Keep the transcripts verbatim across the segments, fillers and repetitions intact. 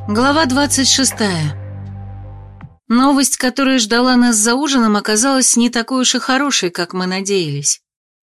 Глава двадцать шестая. Новость, которая ждала нас за ужином, оказалась не такой уж и хорошей, как мы надеялись.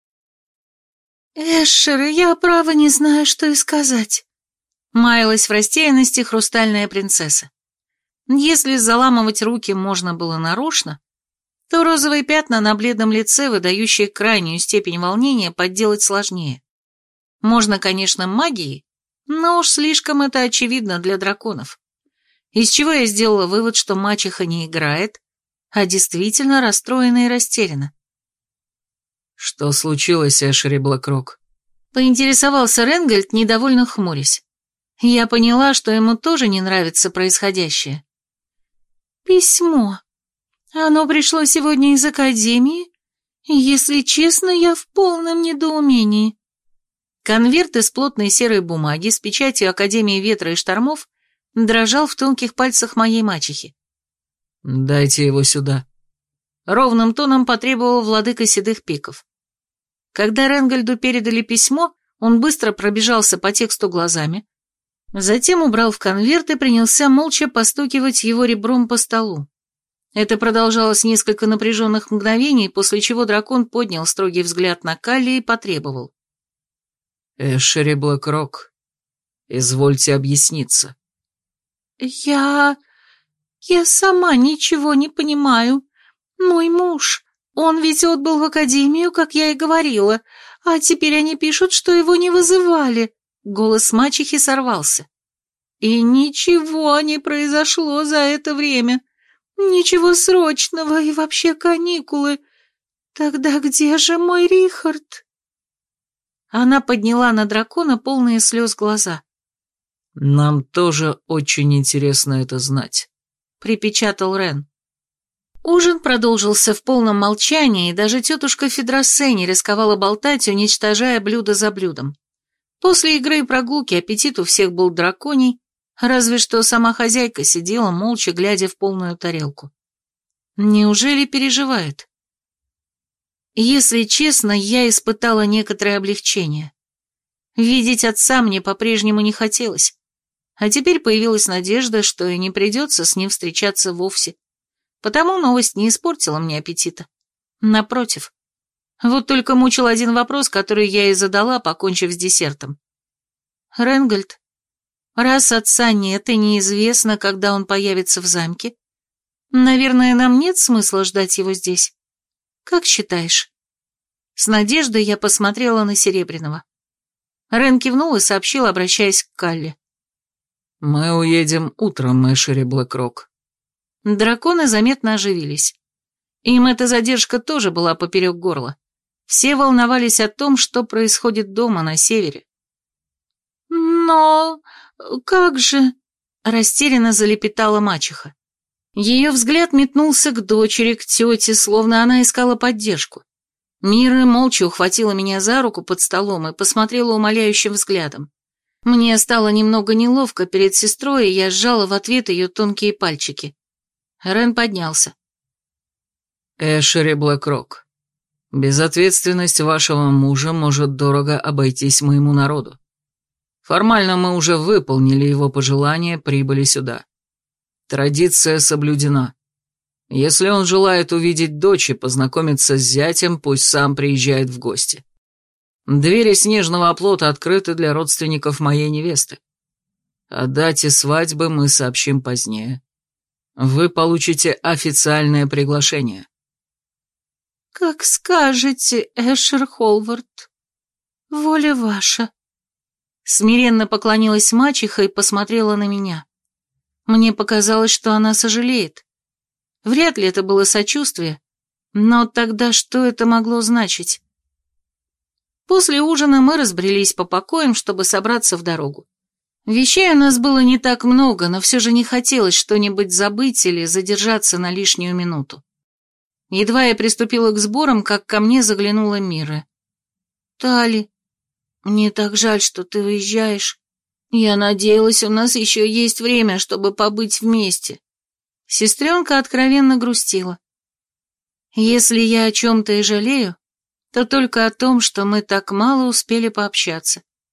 «Эшер, я право не знаю, что и сказать», — маялась в растерянности хрустальная принцесса. Если заламывать руки можно было нарочно, то розовые пятна на бледном лице, выдающие крайнюю степень волнения, подделать сложнее. Можно, конечно, магией, но уж слишком это очевидно для драконов. Из чего я сделала вывод, что мачеха не играет, а действительно расстроена и растеряна. «Что случилось, Эшери Блэкрок?» — поинтересовался Ренгольд, недовольно хмурясь. Я поняла, что ему тоже не нравится происходящее. «Письмо. Оно пришло сегодня из Академии, и, если честно, я в полном недоумении». Конверт из плотной серой бумаги с печатью Академии Ветра и Штормов дрожал в тонких пальцах моей мачехи. «Дайте его сюда», — ровным тоном потребовал владыка седых пиков. Когда Ренгольду передали письмо, он быстро пробежался по тексту глазами, затем убрал в конверт и принялся молча постукивать его ребром по столу. Это продолжалось несколько напряженных мгновений, после чего дракон поднял строгий взгляд на Калли и потребовал. «Эшери Блэкрок, извольте объясниться». «Я... я сама ничего не понимаю. Мой муж, он ведь отбыл в академию, как я и говорила, а теперь они пишут, что его не вызывали». Голос мачехи сорвался. «И ничего не произошло за это время. Ничего срочного и вообще каникулы. Тогда где же мой Рихард?» Она подняла на дракона полные слез глаза. «Нам тоже очень интересно это знать», — припечатал Рен. Ужин продолжился в полном молчании, и даже тетушка Федросе не рисковала болтать, уничтожая блюдо за блюдом. После игры и прогулки аппетит у всех был драконий, разве что сама хозяйка сидела, молча глядя в полную тарелку. Неужели переживает? Если честно, я испытала некоторое облегчение. Видеть отца мне по-прежнему не хотелось, а теперь появилась надежда, что и не придется с ним встречаться вовсе. Потому новость не испортила мне аппетита. Напротив. Вот только мучил один вопрос, который я и задала, покончив с десертом. «Ренгольд, раз отца нет и неизвестно, когда он появится в замке, наверное, нам нет смысла ждать его здесь. Как считаешь?» С надеждой я посмотрела на Серебряного. Рен кивнул и сообщил, обращаясь к Калле. «Мы уедем утром, Эшери Блэкрок». Драконы заметно оживились. Им эта задержка тоже была поперек горла. Все волновались о том, что происходит дома на севере. «Но как же...» — растерянно залепетала мачеха. Ее взгляд метнулся к дочери, к тете, словно она искала поддержку. Мира молча ухватила меня за руку под столом и посмотрела умоляющим взглядом. Мне стало немного неловко перед сестрой, и я сжала в ответ ее тонкие пальчики. Рен поднялся. «Эшери Блэкрок, безответственность вашего мужа может дорого обойтись моему народу. Формально мы уже выполнили его пожелание, прибыли сюда. Традиция соблюдена. Если он желает увидеть дочь и познакомиться с зятем, пусть сам приезжает в гости. Двери снежного оплота открыты для родственников моей невесты. О дате свадьбы мы сообщим позднее. Вы получите официальное приглашение». «Как скажете, Эшер Холвард. Воля ваша». Смиренно поклонилась мачеха и посмотрела на меня. Мне показалось, что она сожалеет. Вряд ли это было сочувствие, но тогда что это могло значить? После ужина мы разбрелись по покоям, чтобы собраться в дорогу. Вещей у нас было не так много, но все же не хотелось что-нибудь забыть или задержаться на лишнюю минуту. Едва я приступила к сборам, как ко мне заглянула Мира. «Тали, мне так жаль, что ты уезжаешь. Я надеялась, у нас еще есть время, чтобы побыть вместе». Сестренка откровенно грустила. Если я о чем-то и жалею, то только о том, что мы так мало успели пообщаться.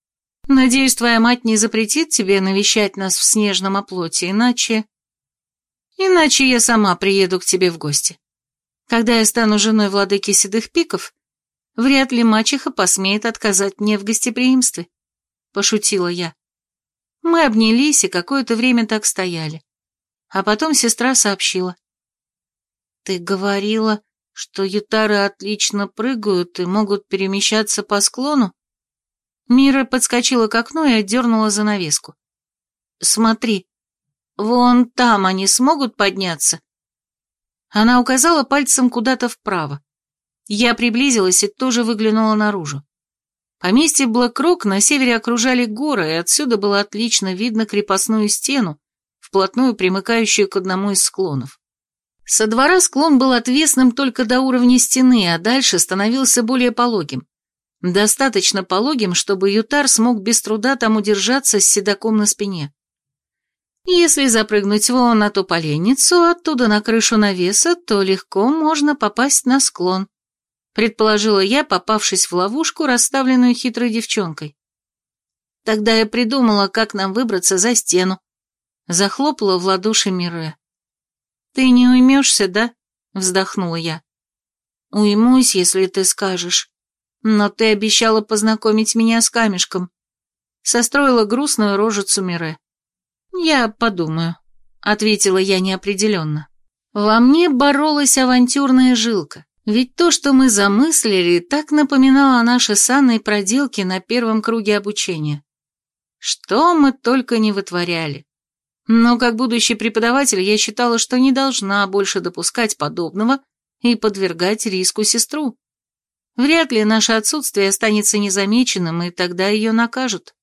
Надеюсь, твоя мать не запретит тебе навещать нас в снежном оплоте, иначе... Иначе я сама приеду к тебе в гости. Когда я стану женой владыки Седых Пиков, вряд ли мачеха посмеет отказать мне в гостеприимстве», — пошутила я. Мы обнялись и какое-то время так стояли. А потом сестра сообщила. «Ты говорила, что ютары отлично прыгают и могут перемещаться по склону?» Мира подскочила к окну и отдернула занавеску. «Смотри, вон там они смогут подняться?» Она указала пальцем куда-то вправо. Я приблизилась и тоже выглянула наружу. Поместье Блэк-Рок на севере окружали горы, и отсюда было отлично видно крепостную стену, вплотную примыкающую к одному из склонов. Со двора склон был отвесным только до уровня стены, а дальше становился более пологим. Достаточно пологим, чтобы ютар смог без труда там удержаться с седаком на спине. Если запрыгнуть вон на ту поленницу, оттуда на крышу навеса, то легко можно попасть на склон, предположила я, попавшись в ловушку, расставленную хитрой девчонкой. Тогда я придумала, как нам выбраться за стену. Захлопала в ладоши Мире. «Ты не уймешься, да?» — вздохнула я. «Уймусь, если ты скажешь. Но ты обещала познакомить меня с камешком», — состроила грустную рожицу Мире. «Я подумаю», — ответила я неопределенно. Во мне боролась авантюрная жилка, ведь то, что мы замыслили, так напоминало наши с Анной проделки на первом круге обучения. Что мы только не вытворяли. Но как будущий преподаватель я считала, что не должна больше допускать подобного и подвергать риску сестру. Вряд ли наше отсутствие останется незамеченным, и тогда ее накажут.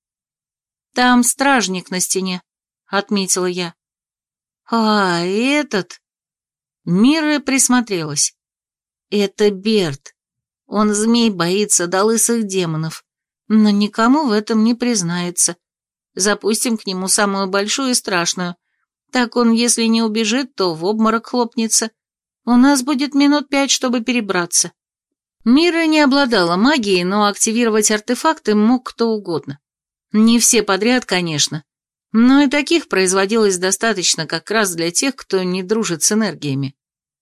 «Там стражник на стене», — отметила я. «А, этот...» Мира присмотрелась. «Это Берт. Он змей боится до лысых демонов, но никому в этом не признается. Запустим к нему самую большую и страшную. Так он, если не убежит, то в обморок хлопнется. У нас будет минут пять, чтобы перебраться». Мира не обладала магией, но активировать артефакты мог кто угодно. Не все подряд, конечно, но и таких производилось достаточно как раз для тех, кто не дружит с энергиями.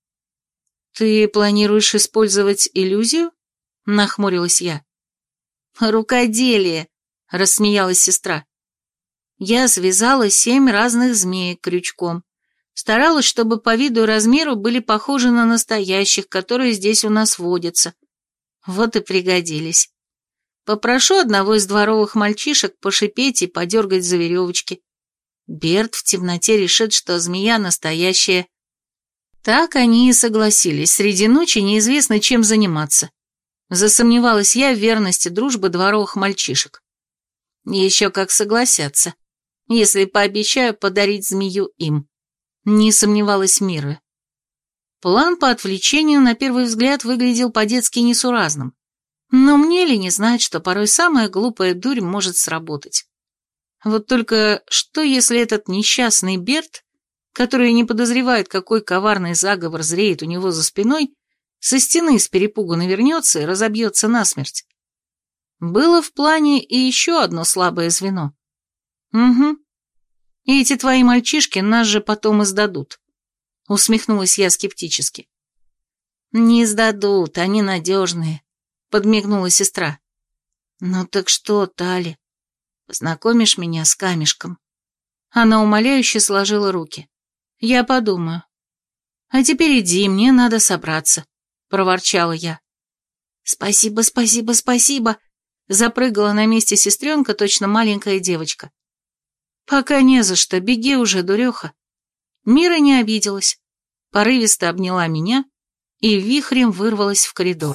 «Ты планируешь использовать иллюзию?» — нахмурилась я. «Рукоделие», — рассмеялась сестра. Я связала семь разных змеек крючком. Старалась, чтобы по виду и размеру были похожи на настоящих, которые здесь у нас водятся. Вот и пригодились. Попрошу одного из дворовых мальчишек пошипеть и подергать за веревочки. Берт в темноте решит, что змея настоящая. Так они и согласились. Среди ночи неизвестно, чем заниматься. Засомневалась я в верности дружбы дворовых мальчишек. Еще как согласятся, если пообещаю подарить змею им. Не сомневалась Мира. План по отвлечению на первый взгляд выглядел по-детски несуразным. Но мне ли не знать, что порой самая глупая дурь может сработать. Вот только что, если этот несчастный Берт, который не подозревает, какой коварный заговор зреет у него за спиной, со стены с перепугу навернется и разобьется насмерть? Было в плане и еще одно слабое звено. Угу. И эти твои мальчишки нас же потом издадут. Усмехнулась я скептически. Не сдадут, они надежные, подмигнула сестра. Ну так что, Тали, познакомишь меня с камешком? Она умоляюще сложила руки. Я подумаю. А теперь иди, мне надо собраться, проворчала я. Спасибо, спасибо, спасибо, запрыгала на месте сестренка, точно маленькая девочка. Пока не за что, беги уже, дуреха. Мира не обиделась, порывисто обняла меня и вихрем вырвалась в коридор.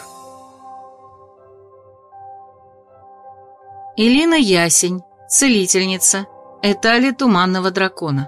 Элина Ясень, целительница, Этали Туманного Дракона.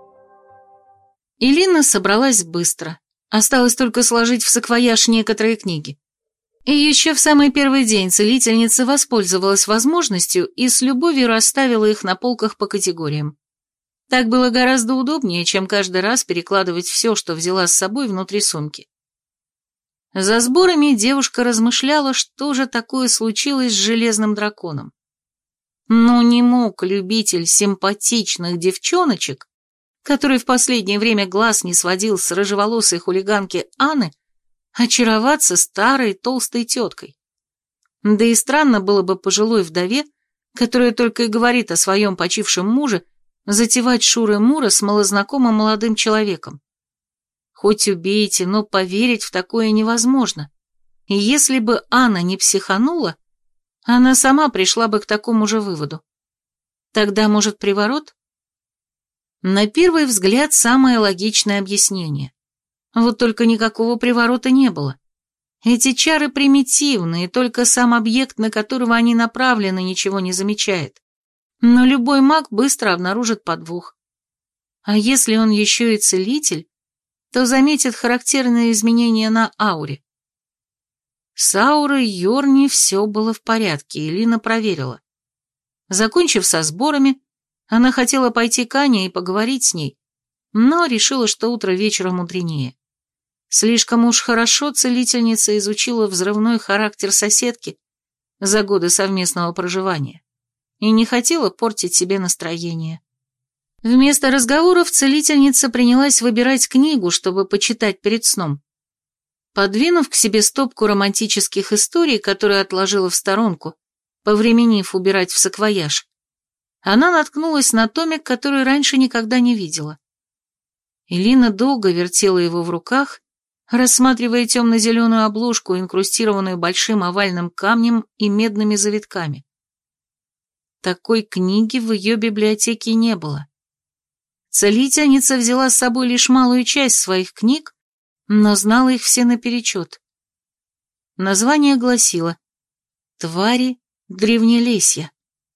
Элина собралась быстро, осталось только сложить в саквояж некоторые книги. И еще в самый первый день целительница воспользовалась возможностью и с любовью расставила их на полках по категориям. Так было гораздо удобнее, чем каждый раз перекладывать все, что взяла с собой, внутри сумки. За сборами девушка размышляла, что же такое случилось с железным драконом. Но не мог любитель симпатичных девчоночек, который в последнее время глаз не сводил с рыжеволосой хулиганки Анны, очароваться старой толстой теткой. Да и странно было бы пожилой вдове, которая только и говорит о своем почившем муже, затевать шуры-муры с малознакомым молодым человеком. Хоть убейте, но поверить в такое невозможно. И если бы Анна не психанула, она сама пришла бы к такому же выводу. Тогда, может, приворот? На первый взгляд, самое логичное объяснение. Вот только никакого приворота не было. Эти чары примитивные, только сам объект, на которого они направлены, ничего не замечает. Но любой маг быстро обнаружит подвох. А если он еще и целитель, то заметит характерные изменения на ауре. С аурой Йорни все было в порядке, и Лина проверила. Закончив со сборами, она хотела пойти к Ане и поговорить с ней, но решила, что утро вечера мудренее. Слишком уж хорошо целительница изучила взрывной характер соседки за годы совместного проживания и не хотела портить себе настроение. Вместо разговоров целительница принялась выбирать книгу, чтобы почитать перед сном. Подвинув к себе стопку романтических историй, которые отложила в сторонку, повременив убирать в саквояж, она наткнулась на томик, который раньше никогда не видела. Элина долго вертела его в руках, рассматривая темно-зеленую обложку, инкрустированную большим овальным камнем и медными завитками. Такой книги в ее библиотеке не было. Целительница взяла с собой лишь малую часть своих книг, но знала их все наперечет. Название гласило «Твари древнелесья».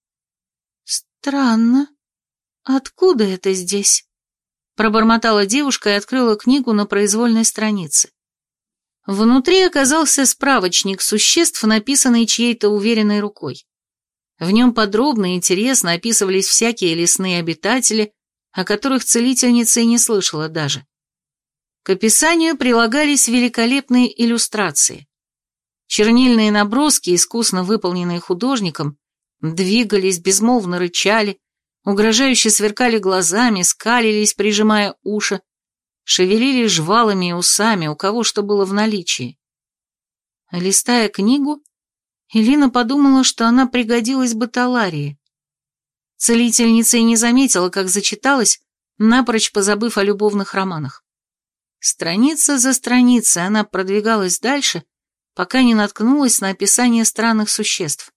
«Странно. Откуда это здесь?» Пробормотала девушка и открыла книгу на произвольной странице. Внутри оказался справочник существ, написанный чьей-то уверенной рукой. В нем подробно и интересно описывались всякие лесные обитатели, о которых целительница и не слышала даже. К описанию прилагались великолепные иллюстрации. Чернильные наброски, искусно выполненные художником, двигались, безмолвно рычали, угрожающе сверкали глазами, скалились, прижимая уши, шевелили жвалами и усами, у кого что было в наличии. Листая книгу, Элина подумала, что она пригодилась бы Таларии. Целительница и не заметила, как зачиталась, напрочь позабыв о любовных романах. Страница за страницей она продвигалась дальше, пока не наткнулась на описание странных существ.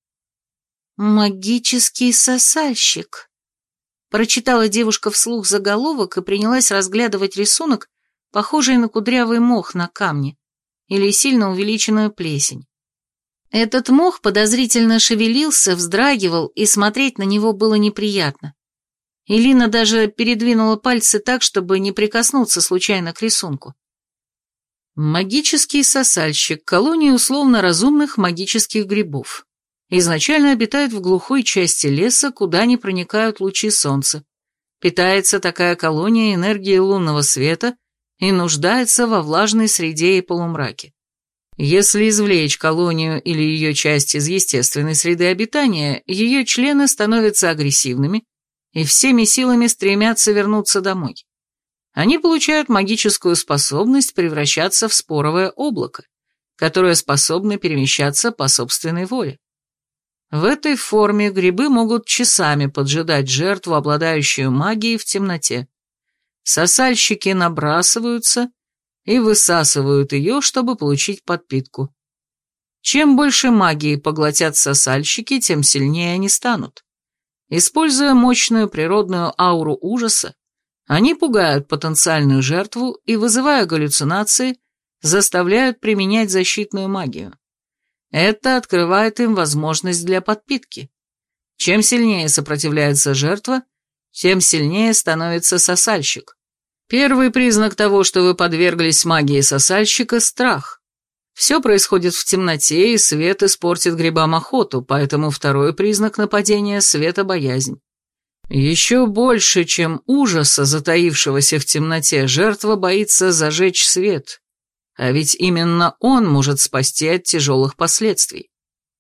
«Магический сосальщик», — прочитала девушка вслух заголовок и принялась разглядывать рисунок, похожий на кудрявый мох на камне или сильно увеличенную плесень. Этот мох подозрительно шевелился, вздрагивал, и смотреть на него было неприятно. Элина даже передвинула пальцы так, чтобы не прикоснуться случайно к рисунку. Магический сосальщик — колония условно разумных магических грибов. Изначально обитает в глухой части леса, куда не проникают лучи солнца. Питается такая колония энергией лунного света и нуждается во влажной среде и полумраке. Если извлечь колонию или ее часть из естественной среды обитания, ее члены становятся агрессивными и всеми силами стремятся вернуться домой. Они получают магическую способность превращаться в споровое облако, которое способно перемещаться по собственной воле. В этой форме грибы могут часами поджидать жертву, обладающую магией, в темноте. Сосальщики набрасываются и высасывают ее, чтобы получить подпитку. Чем больше магии поглотят сосальщики, тем сильнее они станут. Используя мощную природную ауру ужаса, они пугают потенциальную жертву и, вызывая галлюцинации, заставляют применять защитную магию. Это открывает им возможность для подпитки. Чем сильнее сопротивляется жертва, тем сильнее становится сосальщик. Первый признак того, что вы подверглись магии сосальщика – страх. Все происходит в темноте, и свет испортит грибам охоту, поэтому второй признак нападения – светобоязнь. Еще больше, чем ужаса, затаившегося в темноте, жертва боится зажечь свет, а ведь именно он может спасти от тяжелых последствий.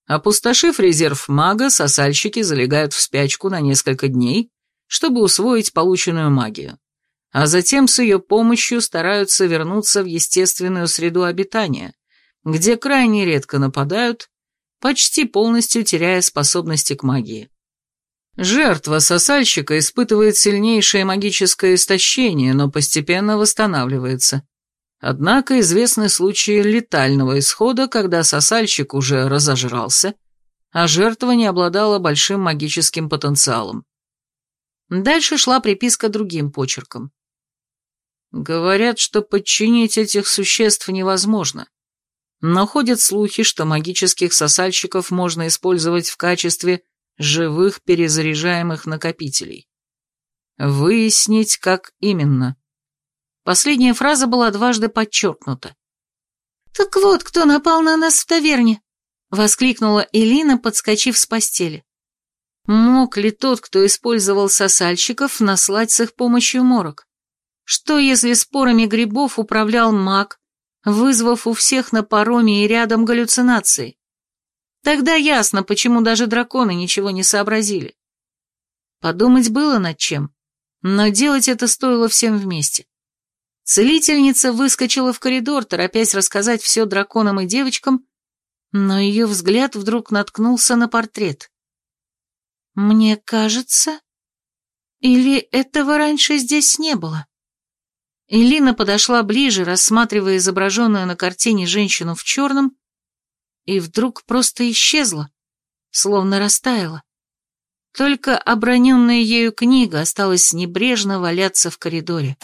Опустошив резерв мага, сосальщики залегают в спячку на несколько дней, чтобы усвоить полученную магию, а затем с ее помощью стараются вернуться в естественную среду обитания, где крайне редко нападают, почти полностью теряя способности к магии. Жертва сосальщика испытывает сильнейшее магическое истощение, но постепенно восстанавливается. Однако известны случаи летального исхода, когда сосальщик уже разожрался, а жертва не обладала большим магическим потенциалом. Дальше шла приписка другим почерком. Говорят, что подчинить этих существ невозможно, но ходят слухи, что магических сосальщиков можно использовать в качестве живых перезаряжаемых накопителей. Выяснить, как именно. Последняя фраза была дважды подчеркнута. «Так вот, кто напал на нас в таверне!» — воскликнула Элина, подскочив с постели. Мог ли тот, кто использовал сосальщиков, наслать с их помощью морок? Что, если спорами грибов управлял маг, вызвав у всех на пароме и рядом галлюцинации? Тогда ясно, почему даже драконы ничего не сообразили. Подумать было над чем, но делать это стоило всем вместе. Целительница выскочила в коридор, торопясь рассказать все драконам и девочкам, но ее взгляд вдруг наткнулся на портрет. «Мне кажется, или этого раньше здесь не было?» Элина подошла ближе, рассматривая изображенную на картине женщину в черном, и вдруг просто исчезла, словно растаяла. Только оброненная ею книга осталась небрежно валяться в коридоре.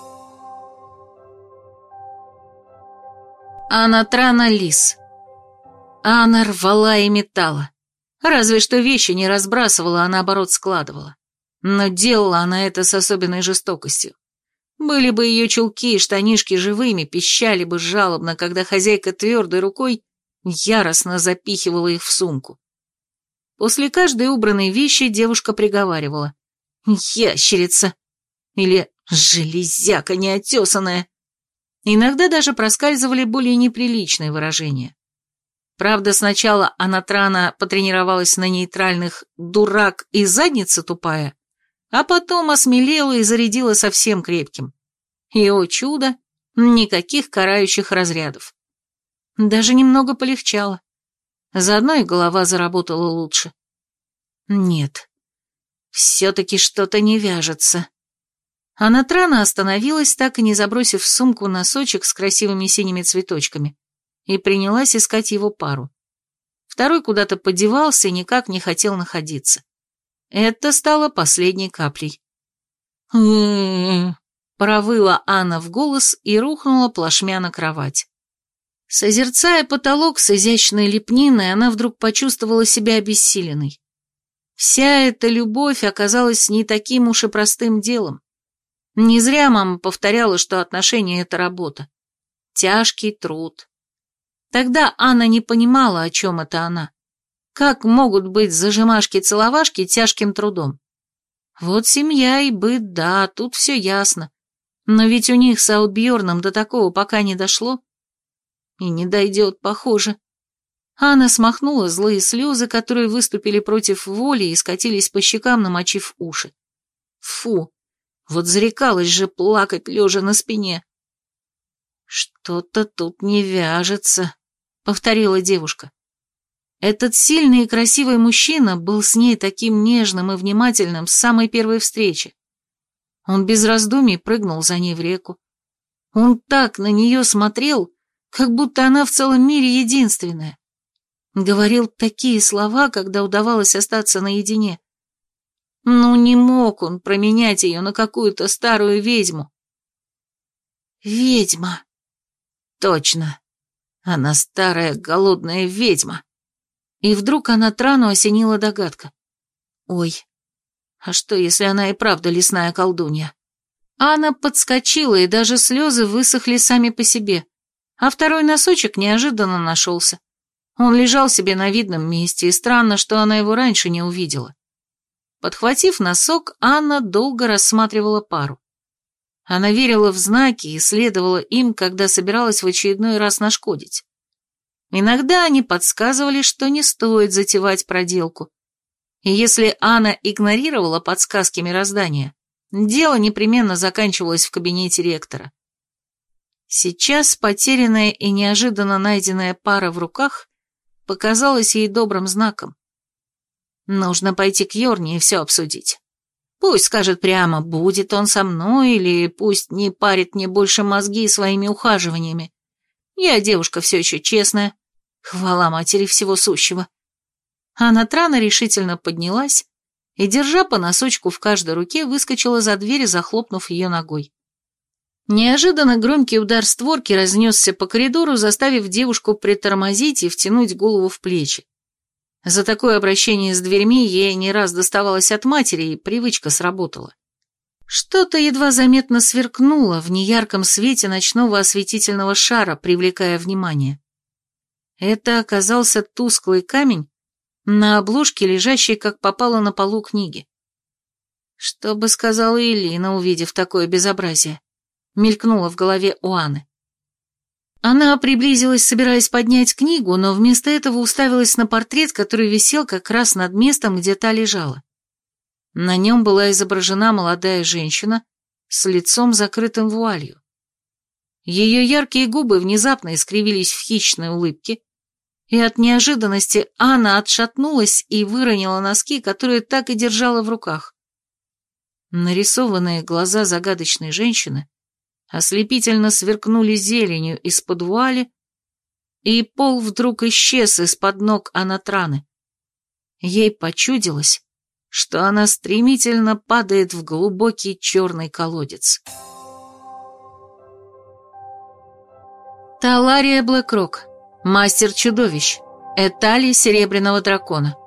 Анатрана Лис. Она рвала и метала. Разве что вещи не разбрасывала, а наоборот складывала. Но делала она это с особенной жестокостью. Были бы ее чулки и штанишки живыми, пищали бы жалобно, когда хозяйка твердой рукой яростно запихивала их в сумку. После каждой убранной вещи девушка приговаривала: «Ящерица!» или «Железяка неотесанная!» Иногда даже проскальзывали более неприличные выражения. Правда, сначала Анатрана потренировалась на нейтральных «дурак» и «задница тупая», а потом осмелела и зарядила совсем крепким. И, о чудо, никаких карающих разрядов. Даже немного полегчало. Заодно и голова заработала лучше. Нет, все-таки что-то не вяжется. Анатрана остановилась, так и не забросив в сумку носочек с красивыми синими цветочками, и принялась искать его пару. Второй куда-то подевался и никак не хотел находиться. Это стало последней каплей. «М-м-м», провыла Анна в голос и рухнула плашмя на кровать. Созерцая потолок с изящной лепниной, она вдруг почувствовала себя обессиленной. Вся эта любовь оказалась не таким уж и простым делом. Не зря мама повторяла, что отношения — это работа. Тяжкий труд. Тогда Анна не понимала, о чем это она. Как могут быть зажимашки-целовашки тяжким трудом? Вот семья и быт, да, тут все ясно. Но ведь у них с Аутбьерном до такого пока не дошло. И не дойдет, похоже. Анна смахнула злые слезы, которые выступили против воли и скатились по щекам, намочив уши. Фу, вот зарекалась же плакать, лежа на спине. «Что-то тут не вяжется», — повторила девушка. Этот сильный и красивый мужчина был с ней таким нежным и внимательным с самой первой встречи. Он без раздумий прыгнул за ней в реку. Он так на нее смотрел, как будто она в целом мире единственная. Говорил такие слова, когда удавалось остаться наедине. Ну, не мог он променять ее на какую-то старую ведьму. Ведьма. Точно. Она старая голодная ведьма. И вдруг Анатрану осенила догадка. Ой, а что, если она и правда лесная колдунья? Анна подскочила, и даже слезы высохли сами по себе, а второй носочек неожиданно нашелся. Он лежал себе на видном месте, и странно, что она его раньше не увидела. Подхватив носок, Анна долго рассматривала пару. Она верила в знаки и следовала им, когда собиралась в очередной раз нашкодить. Иногда они подсказывали, что не стоит затевать проделку. И если Анна игнорировала подсказки мироздания, дело непременно заканчивалось в кабинете ректора. Сейчас потерянная и неожиданно найденная пара в руках показалась ей добрым знаком. Нужно пойти к Йорне и все обсудить. Пусть скажет прямо, будет он со мной, или пусть не парит мне больше мозги своими ухаживаниями. Я девушка все еще честная. Хвала матери всего сущего. А Натрана решительно поднялась и, держа по носочку в каждой руке, выскочила за дверь, захлопнув ее ногой. Неожиданно громкий удар створки разнесся по коридору, заставив девушку притормозить и втянуть голову в плечи. За такое обращение с дверьми ей не раз доставалось от матери, и привычка сработала. Что-то едва заметно сверкнуло в неярком свете ночного осветительного шара, привлекая внимание. Это оказался тусклый камень на обложке, лежащей, как попало, на полу книги. Что бы сказала Элина, увидев такое безобразие? Мелькнуло в голове у Анны. Она приблизилась, собираясь поднять книгу, но вместо этого уставилась на портрет, который висел как раз над местом, где та лежала. На нем была изображена молодая женщина с лицом, закрытым вуалью. Ее яркие губы внезапно искривились в хищной улыбке, и от неожиданности Анна отшатнулась и выронила носки, которые так и держала в руках. Нарисованные глаза загадочной женщины ослепительно сверкнули зеленью из-под вуали, и пол вдруг исчез из-под ног Анатраны. Ей почудилось, что она стремительно падает в глубокий черный колодец. Талария Блэкрок, мастер чудовищ, Этали Серебряного Дракона.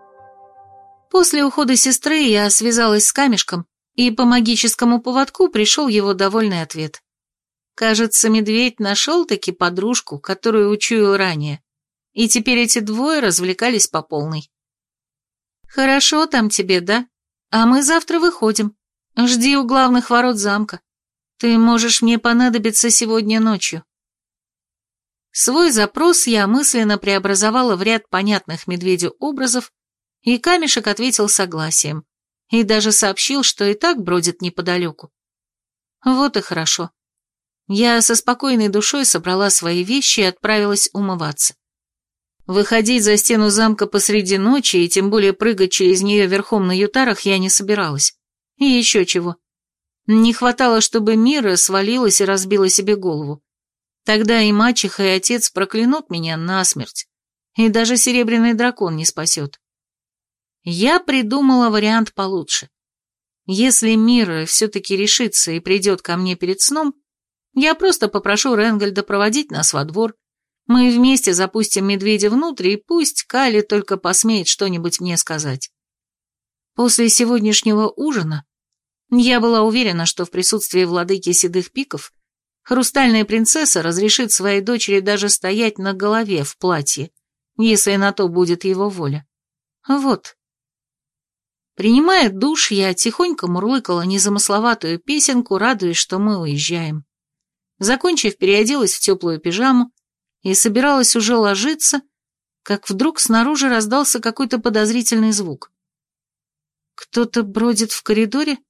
После ухода сестры я связалась с камешком, и по магическому поводку пришел его довольный ответ. Кажется, медведь нашел-таки подружку, которую учуял ранее, и теперь эти двое развлекались по полной. «Хорошо там тебе, да? А мы завтра выходим. Жди у главных ворот замка. Ты можешь мне понадобиться сегодня ночью». Свой запрос я мысленно преобразовала в ряд понятных медведю образов, и камешек ответил согласием. И даже сообщил, что и так бродит неподалеку. Вот и хорошо. Я со спокойной душой собрала свои вещи и отправилась умываться. Выходить за стену замка посреди ночи и тем более прыгать через нее верхом на ютарах я не собиралась. И еще чего. Не хватало, чтобы Мира свалилась и разбила себе голову. Тогда и мачеха, и отец проклянут меня насмерть. И даже серебряный дракон не спасет. Я придумала вариант получше. Если Мира все-таки решится и придет ко мне перед сном, я просто попрошу Ренгольда проводить нас во двор, мы вместе запустим медведя внутрь, и пусть Кали только посмеет что-нибудь мне сказать. После сегодняшнего ужина я была уверена, что в присутствии владыки седых пиков хрустальная принцесса разрешит своей дочери даже стоять на голове в платье, если на то будет его воля. Вот. Принимая душ, я тихонько мурлыкала незамысловатую песенку, радуясь, что мы уезжаем. Закончив, переоделась в теплую пижаму и собиралась уже ложиться, как вдруг снаружи раздался какой-то подозрительный звук. Кто-то бродит в коридоре?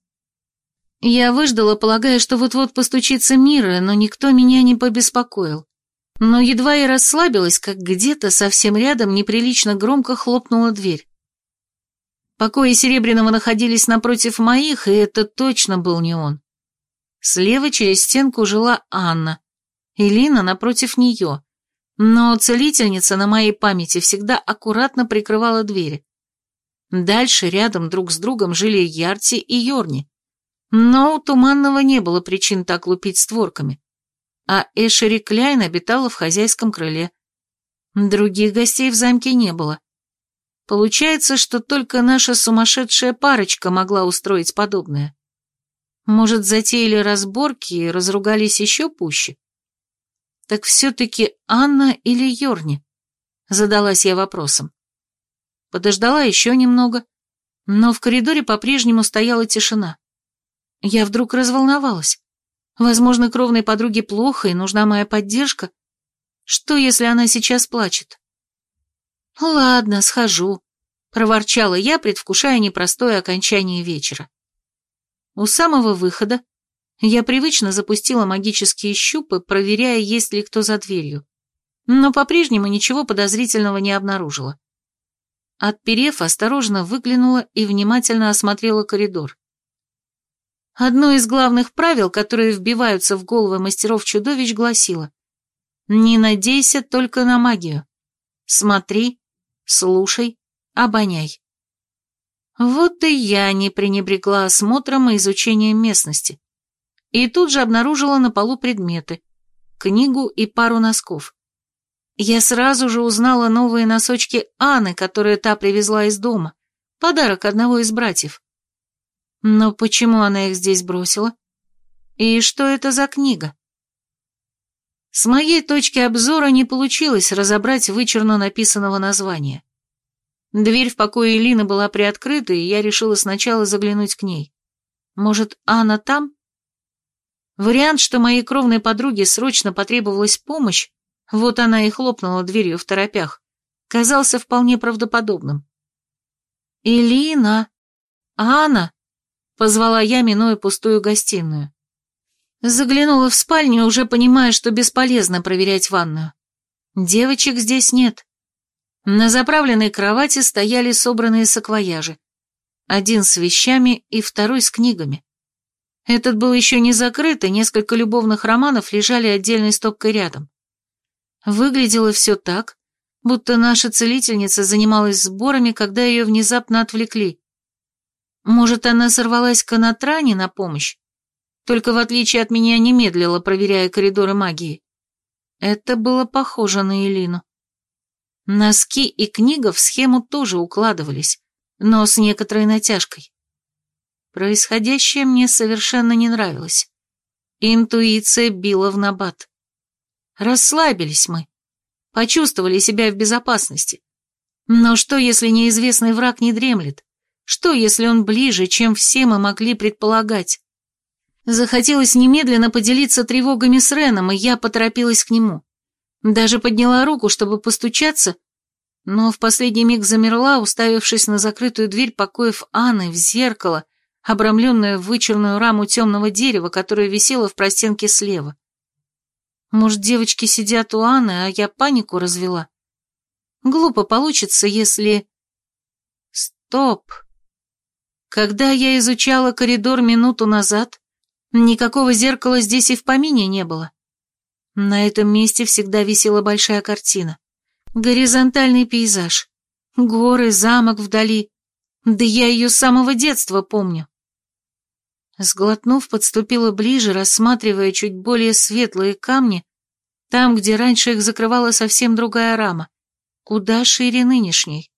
Я выждала, полагая, что вот-вот постучится Мира, но никто меня не побеспокоил. Но едва я расслабилась, как где-то совсем рядом неприлично громко хлопнула дверь. Покои Серебряного находились напротив моих, и это точно был не он. Слева через стенку жила Анна, и Лина напротив нее, но целительница на моей памяти всегда аккуратно прикрывала двери. Дальше рядом друг с другом жили Ярти и Йорни, но у Туманного не было причин так лупить створками, а Эшери Кляйн обитала в хозяйском крыле. Других гостей в замке не было. Получается, что только наша сумасшедшая парочка могла устроить подобное. Может, затеяли разборки и разругались еще пуще? Так все-таки Анна или Йорни? Задалась я вопросом. Подождала еще немного, но в коридоре по-прежнему стояла тишина. Я вдруг разволновалась. Возможно, кровной подруге плохо и нужна моя поддержка. Что, если она сейчас плачет? Ладно, схожу, проворчала я, предвкушая непростое окончание вечера. У самого выхода я привычно запустила магические щупы, проверяя, есть ли кто за дверью, но по-прежнему ничего подозрительного не обнаружила. Отперев, осторожно выглянула и внимательно осмотрела коридор. Одно из главных правил, которые вбиваются в головы мастеров-чудовищ, гласило: «Не надейся только на магию. Смотри, слушай, обоняй». Вот и я не пренебрегла осмотром и изучением местности. И тут же обнаружила на полу предметы, книгу и пару носков. Я сразу же узнала новые носочки Анны, которые та привезла из дома, подарок одного из братьев. Но почему она их здесь бросила? И что это за книга? С моей точки обзора не получилось разобрать вычурно написанного названия. Дверь в покое Элины была приоткрыта, и я решила сначала заглянуть к ней. Может, Анна там? Вариант, что моей кровной подруге срочно потребовалась помощь, вот она и хлопнула дверью второпях, казался вполне правдоподобным. «Элина! Анна!» — позвала я, минуя пустую гостиную. Заглянула в спальню, уже понимая, что бесполезно проверять ванную. Девочек здесь нет. На заправленной кровати стояли собранные саквояжи. Один с вещами и второй с книгами. Этот был еще не закрыт, и несколько любовных романов лежали отдельной стопкой рядом. Выглядело все так, будто наша целительница занималась сборами, когда ее внезапно отвлекли. Может, она сорвалась к Анатране на помощь? Только в отличие от меня не медлила, проверяя коридоры магии. Это было похоже на Элину. Носки и книга в схему тоже укладывались, но с некоторой натяжкой. Происходящее мне совершенно не нравилось. Интуиция била в набат. Расслабились мы, почувствовали себя в безопасности. Но что, если неизвестный враг не дремлет? Что, если он ближе, чем все мы могли предполагать? Захотелось немедленно поделиться тревогами с Реном, и я поторопилась к нему. Даже подняла руку, чтобы постучаться, но в последний миг замерла, уставившись на закрытую дверь покоев Анны, в зеркало, обрамленное в вычурную раму темного дерева, которое висело в простенке слева. Может, девочки сидят у Анны, а я панику развела? Глупо получится, если... Стоп! Когда я изучала коридор минуту назад, никакого зеркала здесь и в помине не было. На этом месте всегда висела большая картина. Горизонтальный пейзаж. Горы, замок вдали. Да я ее с самого детства помню. Сглотнув, подступила ближе, рассматривая чуть более светлые камни, там, где раньше их закрывала совсем другая рама, куда шире нынешней.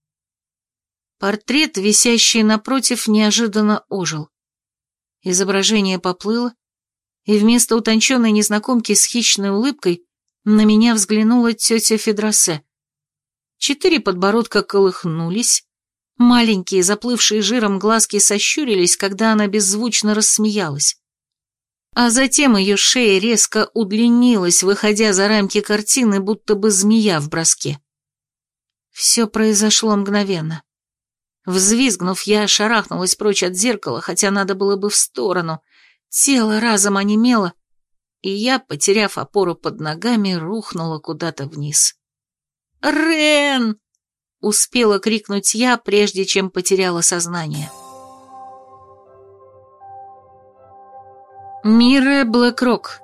Портрет, висящий напротив, неожиданно ожил. Изображение поплыло, и вместо утонченной незнакомки с хищной улыбкой на меня взглянула тетя Федросе. Четыре подбородка колыхнулись, маленькие, заплывшие жиром глазки сощурились, когда она беззвучно рассмеялась. А затем ее шея резко удлинилась, выходя за рамки картины, будто бы змея в броске. Все произошло мгновенно. Взвизгнув, я шарахнулась прочь от зеркала, хотя надо было бы в сторону. Тело разом онемело, и я, потеряв опору под ногами, рухнула куда-то вниз. «Рен!» — успела крикнуть я, прежде чем потеряла сознание. Мира Блэкрок.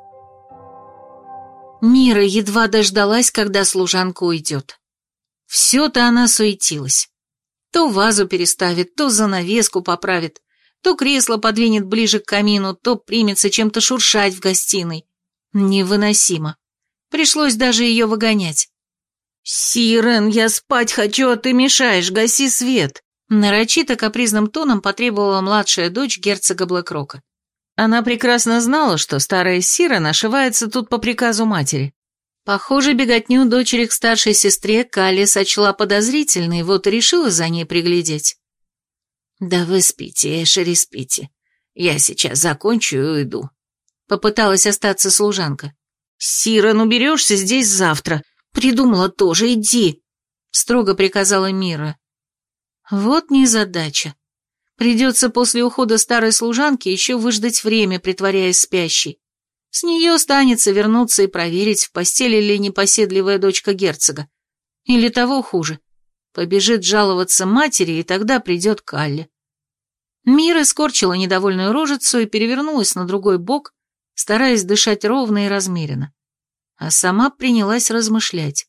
Мира едва дождалась, когда служанка уйдет. Все-то она суетилась. То вазу переставит, то занавеску поправит, то кресло подвинет ближе к камину, то примется чем-то шуршать в гостиной. Невыносимо. Пришлось даже ее выгонять. «Сирен, я спать хочу, а ты мешаешь, гаси свет!» Нарочито капризным тоном потребовала младшая дочь герцога Блэкрока. Она прекрасно знала, что старая Сирен ошивается тут по приказу матери. Похоже, беготню дочери к старшей сестре Калли сочла подозрительной, вот и решила за ней приглядеть. «Да вы спите, Эшери, спите. Я сейчас закончу и уйду», — попыталась остаться служанка. «Сирен, уберешься здесь завтра. Придумала тоже, иди», — строго приказала Мира. Вот незадача. Придется после ухода старой служанки еще выждать время, притворяясь спящей. С нее останется вернуться и проверить, в постели ли непоседливая дочка герцога. Или того хуже. Побежит жаловаться матери, и тогда придет Калли. Мира скорчила недовольную рожицу и перевернулась на другой бок, стараясь дышать ровно и размеренно. А сама принялась размышлять.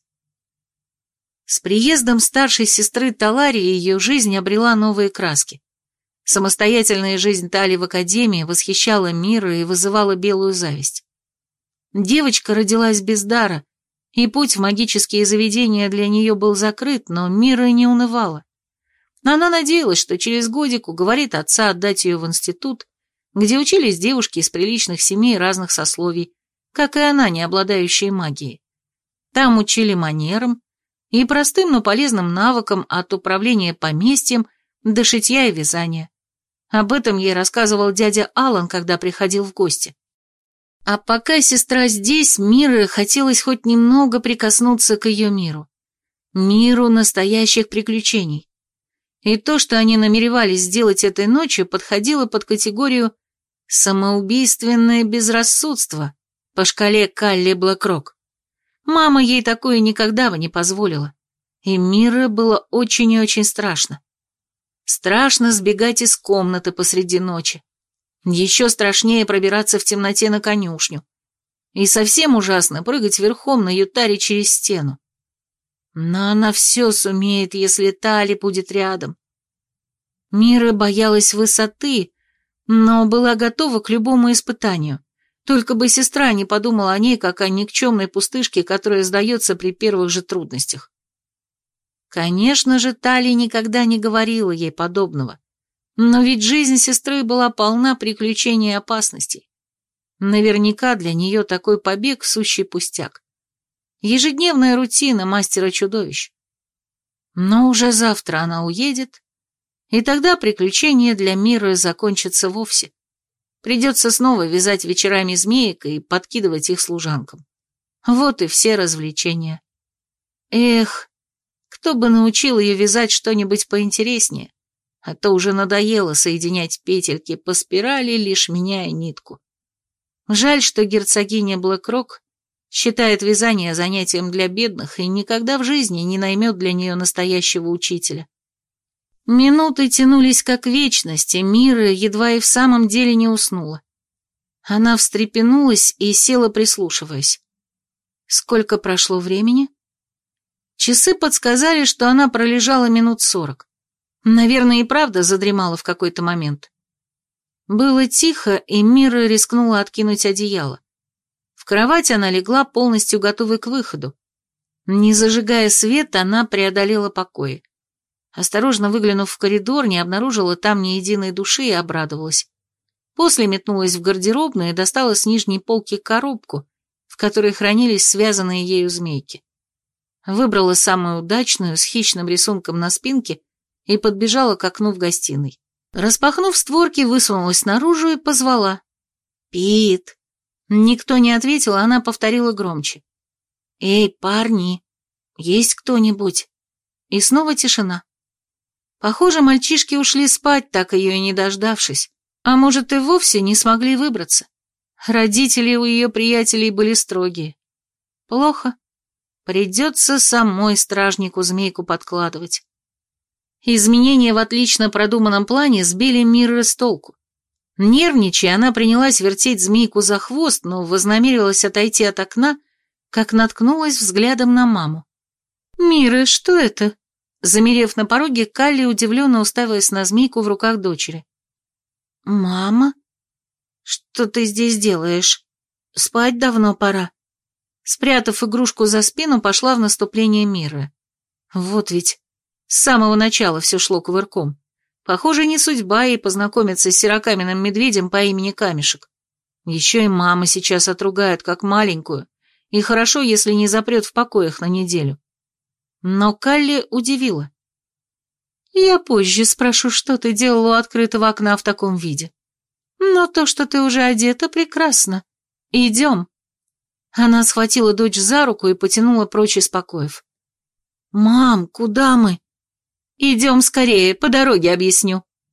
С приездом старшей сестры Таларии ее жизнь обрела новые краски. Самостоятельная жизнь Тали в академии восхищала Мира и вызывала белую зависть. Девочка родилась без дара, и путь в магические заведения для нее был закрыт, но Мира не унывала. Она надеялась, что через годик уговорит отца отдать ее в институт, где учились девушки из приличных семей разных сословий, как и она, не обладающие магией. Там учили манерам и простым, но полезным навыкам от управления поместьем до шитья и вязания. Об этом ей рассказывал дядя Алан, когда приходил в гости. А пока сестра здесь, Мире хотелось хоть немного прикоснуться к ее миру. Миру настоящих приключений. И то, что они намеревались сделать этой ночью, подходило под категорию «самоубийственное безрассудство» по шкале Калли Блэкрок. Мама ей такое никогда бы не позволила. И Мире было очень и очень страшно. Страшно сбегать из комнаты посреди ночи. Еще страшнее пробираться в темноте на конюшню. И совсем ужасно прыгать верхом на ютаре через стену. Но она все сумеет, если Тали будет рядом. Мира боялась высоты, но была готова к любому испытанию. Только бы сестра не подумала о ней, как о никчемной пустышке, которая сдается при первых же трудностях. Конечно же, Тали никогда не говорила ей подобного. Но ведь жизнь сестры была полна приключений и опасностей. Наверняка для нее такой побег — сущий пустяк. Ежедневная рутина мастера-чудовищ. Но уже завтра она уедет, и тогда приключения для Миры закончатся вовсе. Придется снова вязать вечерами змеек и подкидывать их служанкам. Вот и все развлечения. Эх, кто бы научил ее вязать что-нибудь поинтереснее, а то уже надоело соединять петельки по спирали, лишь меняя нитку. Жаль, что герцогиня Блэкрок считает вязание занятием для бедных и никогда в жизни не наймет для нее настоящего учителя. Минуты тянулись как вечность, и Мира едва и в самом деле не уснула. Она встрепенулась и села, прислушиваясь. Сколько прошло времени? Часы подсказали, что она пролежала минут сорок. Наверное, и правда задремала в какой-то момент. Было тихо, и Мира рискнула откинуть одеяло. В кровать она легла, полностью готовой к выходу. Не зажигая свет, она преодолела покои. Осторожно выглянув в коридор, не обнаружила там ни единой души и обрадовалась. После метнулась в гардеробную и достала с нижней полки коробку, в которой хранились связанные ею змейки. Выбрала самую удачную, с хищным рисунком на спинке, и подбежала к окну в гостиной. Распахнув створки, высунулась наружу и позвала. «Пит!» Никто не ответил, она повторила громче. «Эй, парни, есть кто-нибудь?» И снова тишина. Похоже, мальчишки ушли спать, так ее и не дождавшись, а может и вовсе не смогли выбраться. Родители у ее приятелей были строгие. Плохо. Придется самой стражнику змейку подкладывать. Изменения в отлично продуманном плане сбили Мирры с толку. Нервничая, она принялась вертеть змейку за хвост, но вознамерилась отойти от окна, как наткнулась взглядом на маму. «Мира, что это?» Замерев на пороге, Калли удивленно уставилась на змейку в руках дочери. «Мама? Что ты здесь делаешь? Спать давно пора». Спрятав игрушку за спину, пошла в наступление Мирры. Вот ведь с самого начала все шло кувырком. Похоже, не судьба ей познакомиться с серокаменным медведем по имени Камешек. Еще и мама сейчас отругает, как маленькую, и хорошо, если не запрет в покоях на неделю. Но Калли удивила. «Я позже спрошу, что ты делала у открытого окна в таком виде. Но то, что ты уже одета, прекрасно. Идем». Она схватила дочь за руку и потянула прочь из покоев. «Мам, куда мы?» «Идем скорее, по дороге объясню».